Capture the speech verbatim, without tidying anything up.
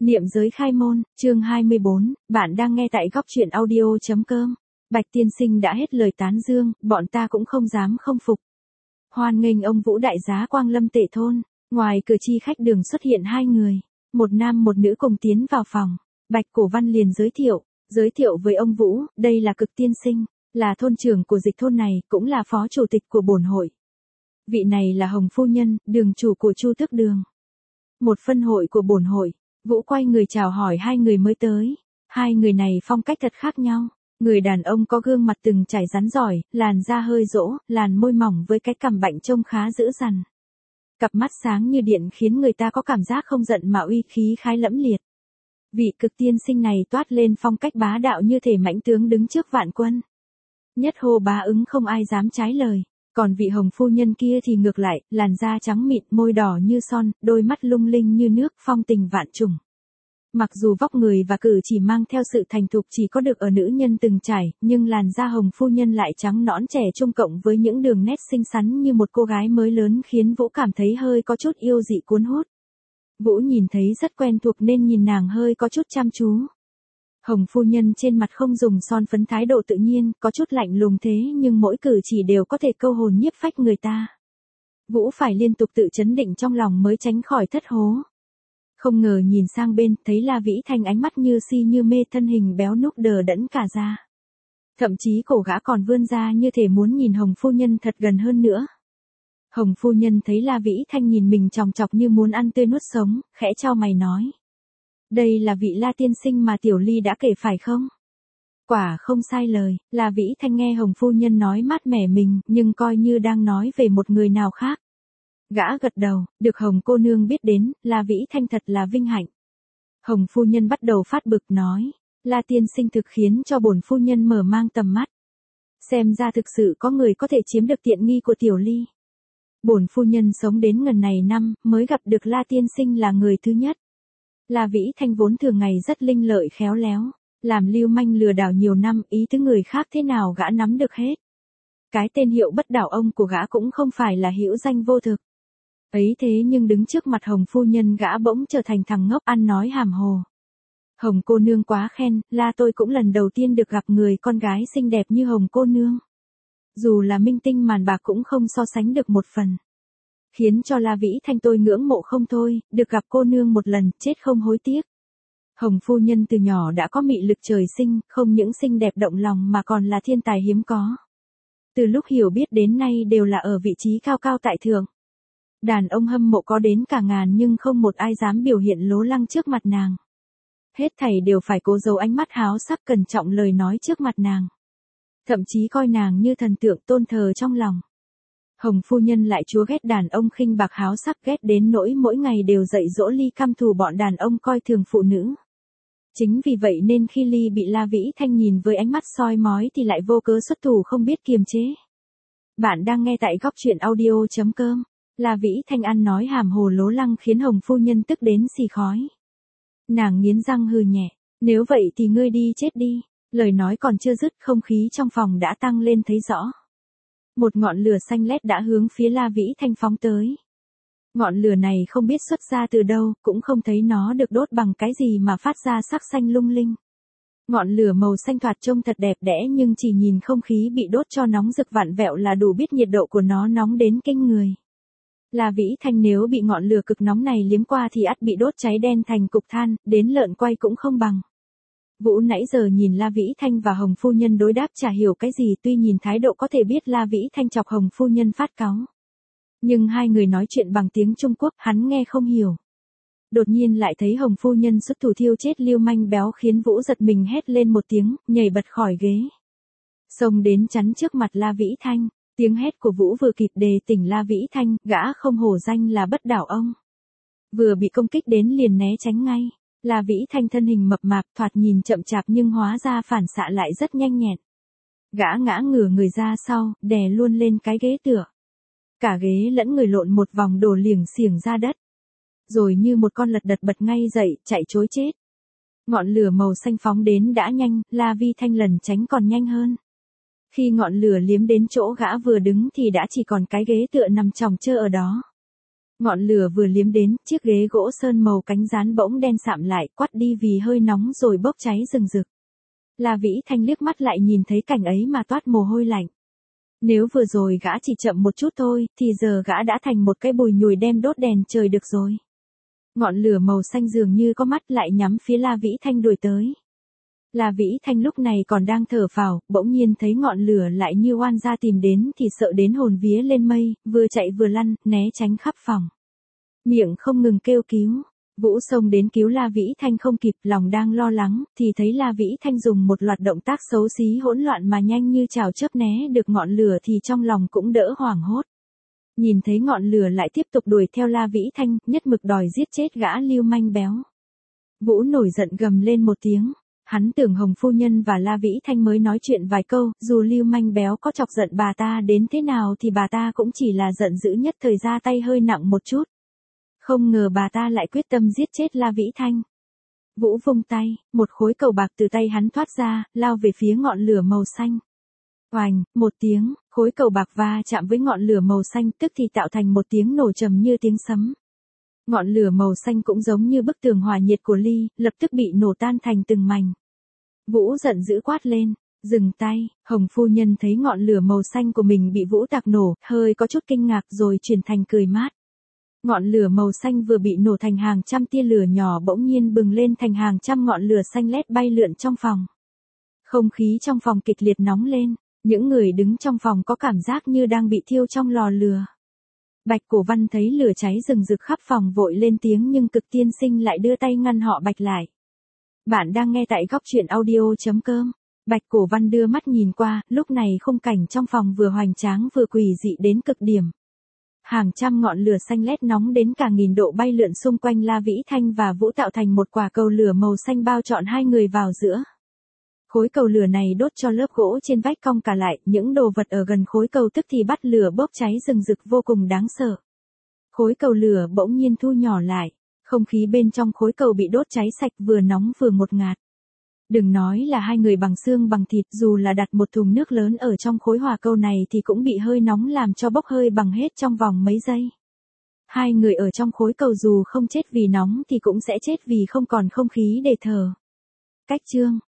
Niệm giới khai môn, chương hai mươi bốn, bạn đang nghe tại góc truyện audio.com. Bạch tiên sinh đã hết lời tán dương, bọn ta cũng không dám không phục. Hoan nghênh ông Vũ đại giá quang lâm Tệ thôn, ngoài cửa chi khách đường xuất hiện hai người, một nam một nữ cùng tiến vào phòng. Bạch Cổ Văn liền giới thiệu, giới thiệu với ông Vũ, đây là Cực tiên sinh, là thôn trưởng của dịch thôn này, cũng là phó chủ tịch của bổn hội. Vị này là Hồng phu nhân, đường chủ của Chu Tước Đường. Một phân hội của bổn hội. Vũ quay người chào hỏi hai người mới tới. Hai người này phong cách thật khác nhau. Người đàn ông có gương mặt từng trải rắn giỏi, làn da hơi rỗ, làn môi mỏng với cái cằm bạnh trông khá dữ dằn. Cặp mắt sáng như điện khiến người ta có cảm giác không giận mà uy khí khái lẫm liệt. Vị Cực tiên sinh này toát lên phong cách bá đạo như thể mãnh tướng đứng trước vạn quân. Nhất hô bá ứng không ai dám trái lời. Còn vị Hồng phu nhân kia thì ngược lại, làn da trắng mịn, môi đỏ như son, đôi mắt lung linh như nước, phong tình vạn trùng. Mặc dù vóc người và cử chỉ mang theo sự thành thục chỉ có được ở nữ nhân từng trải, nhưng làn da Hồng phu nhân lại trắng nõn trẻ trung cộng với những đường nét xinh xắn như một cô gái mới lớn khiến Vũ cảm thấy hơi có chút yêu dị cuốn hút. Vũ nhìn thấy rất quen thuộc nên nhìn nàng hơi có chút chăm chú. Hồng phu nhân trên mặt không dùng son phấn, thái độ tự nhiên, có chút lạnh lùng thế nhưng mỗi cử chỉ đều có thể câu hồn nhiếp phách người ta. Vũ phải liên tục tự chấn định trong lòng mới tránh khỏi thất hố. Không ngờ nhìn sang bên, thấy La Vĩ Thanh ánh mắt như si như mê, thân hình béo núc đờ đẫn cả ra. Thậm chí cổ gã còn vươn ra như thể muốn nhìn Hồng phu nhân thật gần hơn nữa. Hồng phu nhân thấy La Vĩ Thanh nhìn mình chòng chọc như muốn ăn tươi nuốt sống, khẽ chau mày nói. Đây là vị La tiên sinh mà Tiểu Ly đã kể phải không? Quả không sai lời, La Vĩ Thanh nghe Hồng phu nhân nói mát mẻ mình, nhưng coi như đang nói về một người nào khác. Gã gật đầu, được Hồng cô nương biết đến, La Vĩ Thanh thật là vinh hạnh. Hồng phu nhân bắt đầu phát bực nói, La tiên sinh thực khiến cho bổn phu nhân mở mang tầm mắt. Xem ra thực sự có người có thể chiếm được tiện nghi của Tiểu Ly. Bổn phu nhân sống đến ngần này năm, mới gặp được La tiên sinh là người thứ nhất. La Vĩ Thanh vốn thường ngày rất linh lợi khéo léo, làm lưu manh lừa đảo nhiều năm, ý tứ người khác thế nào gã nắm được hết. Cái tên hiệu bất đảo ông của gã cũng không phải là hữu danh vô thực. Ấy thế nhưng đứng trước mặt Hồng phu nhân gã bỗng trở thành thằng ngốc ăn nói hàm hồ. Hồng cô nương quá khen, La tôi cũng lần đầu tiên được gặp người con gái xinh đẹp như Hồng cô nương. Dù là minh tinh màn bạc cũng không so sánh được một phần. Khiến cho La Vĩ Thanh tôi ngưỡng mộ không thôi, được gặp cô nương một lần, chết không hối tiếc. Hồng phu nhân từ nhỏ đã có mị lực trời sinh, không những xinh đẹp động lòng mà còn là thiên tài hiếm có. Từ lúc hiểu biết đến nay đều là ở vị trí cao cao tại thượng. Đàn ông hâm mộ có đến cả ngàn nhưng không một ai dám biểu hiện lố lăng trước mặt nàng. Hết thảy đều phải cố giấu ánh mắt háo sắc cẩn trọng lời nói trước mặt nàng. Thậm chí coi nàng như thần tượng tôn thờ trong lòng. Hồng phu nhân lại chúa ghét đàn ông khinh bạc háo sắc, ghét đến nỗi mỗi ngày đều dạy dỗ Ly căm thù bọn đàn ông coi thường phụ nữ. Chính vì vậy nên khi Ly bị La Vĩ Thanh nhìn với ánh mắt soi mói thì lại vô cớ xuất thủ không biết kiềm chế. Bạn đang nghe tại góc truyện audio.com. La Vĩ Thanh ăn nói hàm hồ lố lăng khiến Hồng phu nhân tức đến xì khói. Nàng nghiến răng hừ nhẹ, nếu vậy thì ngươi đi chết đi. Lời nói còn chưa dứt, không khí trong phòng đã tăng lên thấy rõ. Một ngọn lửa xanh lét đã hướng phía La Vĩ Thanh phóng tới. Ngọn lửa này không biết xuất ra từ đâu, cũng không thấy nó được đốt bằng cái gì mà phát ra sắc xanh lung linh. Ngọn lửa màu xanh thoạt trông thật đẹp đẽ nhưng chỉ nhìn không khí bị đốt cho nóng rực vặn vẹo là đủ biết nhiệt độ của nó nóng đến kinh người. La Vĩ Thanh nếu bị ngọn lửa cực nóng này liếm qua thì ắt bị đốt cháy đen thành cục than, đến lợn quay cũng không bằng. Vũ nãy giờ nhìn La Vĩ Thanh và Hồng phu nhân đối đáp chả hiểu cái gì, tuy nhìn thái độ có thể biết La Vĩ Thanh chọc Hồng phu nhân phát cáu. Nhưng hai người nói chuyện bằng tiếng Trung Quốc, hắn nghe không hiểu. Đột nhiên lại thấy Hồng phu nhân xuất thủ thiêu chết lưu manh béo khiến Vũ giật mình hét lên một tiếng, nhảy bật khỏi ghế. Xông đến chắn trước mặt La Vĩ Thanh, tiếng hét của Vũ vừa kịp đề tỉnh La Vĩ Thanh, gã không hổ danh là bất đảo ông. Vừa bị công kích đến liền né tránh ngay. La Vĩ Thanh thân hình mập mạp thoạt nhìn chậm chạp nhưng hóa ra phản xạ lại rất nhanh nhẹn. Gã ngã ngửa người ra sau, đè luôn lên cái ghế tựa. Cả ghế lẫn người lộn một vòng đổ liềng xiềng ra đất. Rồi như một con lật đật bật ngay dậy, chạy trối chết. Ngọn lửa màu xanh phóng đến đã nhanh, La Vi Thanh lần tránh còn nhanh hơn. Khi ngọn lửa liếm đến chỗ gã vừa đứng thì đã chỉ còn cái ghế tựa nằm chòng chơ ở đó. Ngọn lửa vừa liếm đến, chiếc ghế gỗ sơn màu cánh rán bỗng đen sạm lại, quắt đi vì hơi nóng rồi bốc cháy rừng rực. La Vĩ Thanh liếc mắt lại nhìn thấy cảnh ấy mà toát mồ hôi lạnh. Nếu vừa rồi gã chỉ chậm một chút thôi, thì giờ gã đã thành một cái bùi nhùi đem đốt đèn trời được rồi. Ngọn lửa màu xanh dường như có mắt lại nhắm phía La Vĩ Thanh đuổi tới. La Vĩ Thanh lúc này còn đang thở phào, bỗng nhiên thấy ngọn lửa lại như oan gia tìm đến thì sợ đến hồn vía lên mây, vừa chạy vừa lăn, né tránh khắp phòng. Miệng không ngừng kêu cứu. Vũ xông đến cứu La Vĩ Thanh không kịp, lòng đang lo lắng, thì thấy La Vĩ Thanh dùng một loạt động tác xấu xí hỗn loạn mà nhanh như chảo chớp né được ngọn lửa thì trong lòng cũng đỡ hoảng hốt. Nhìn thấy ngọn lửa lại tiếp tục đuổi theo La Vĩ Thanh, nhất mực đòi giết chết gã lưu manh béo. Vũ nổi giận gầm lên một tiếng. Hắn tưởng Hồng phu nhân và La Vĩ Thanh mới nói chuyện vài câu, dù lưu manh béo có chọc giận bà ta đến thế nào thì bà ta cũng chỉ là giận dữ nhất thời ra tay hơi nặng một chút. Không ngờ bà ta lại quyết tâm giết chết La Vĩ Thanh. Vũ vung tay, một khối cầu bạc từ tay hắn thoát ra, lao về phía ngọn lửa màu xanh. Oành, một tiếng, khối cầu bạc va chạm với ngọn lửa màu xanh tức thì tạo thành một tiếng nổ trầm như tiếng sấm. Ngọn lửa màu xanh cũng giống như bức tường hỏa nhiệt của ly, lập tức bị nổ tan thành từng mảnh. Vũ giận dữ quát lên, dừng tay. Hồng phu nhân thấy ngọn lửa màu xanh của mình bị Vũ tạc nổ, hơi có chút kinh ngạc rồi chuyển thành cười mát. Ngọn lửa màu xanh vừa bị nổ thành hàng trăm tia lửa nhỏ bỗng nhiên bừng lên thành hàng trăm ngọn lửa xanh lét bay lượn trong phòng. Không khí trong phòng kịch liệt nóng lên, những người đứng trong phòng có cảm giác như đang bị thiêu trong lò lửa. Bạch Cổ Văn thấy lửa cháy rừng rực khắp phòng vội lên tiếng nhưng Cực Tiên Sinh lại đưa tay ngăn họ Bạch lại. Bạn đang nghe tại góc truyện audio chấm com. Bạch Cổ Văn đưa mắt nhìn qua, lúc này khung cảnh trong phòng vừa hoành tráng vừa quỷ dị đến cực điểm. Hàng trăm ngọn lửa xanh lét nóng đến cả nghìn độ bay lượn xung quanh La Vĩ Thanh và Vũ tạo thành một quả cầu lửa màu xanh bao trọn hai người vào giữa. Khối cầu lửa này đốt cho lớp gỗ trên vách cong cả lại, những đồ vật ở gần khối cầu tức thì bắt lửa bốc cháy rừng rực vô cùng đáng sợ. Khối cầu lửa bỗng nhiên thu nhỏ lại, không khí bên trong khối cầu bị đốt cháy sạch vừa nóng vừa ngột ngạt. Đừng nói là hai người bằng xương bằng thịt, dù là đặt một thùng nước lớn ở trong khối hỏa cầu này thì cũng bị hơi nóng làm cho bốc hơi bằng hết trong vòng mấy giây. Hai người ở trong khối cầu dù không chết vì nóng thì cũng sẽ chết vì không còn không khí để thở. Cách chương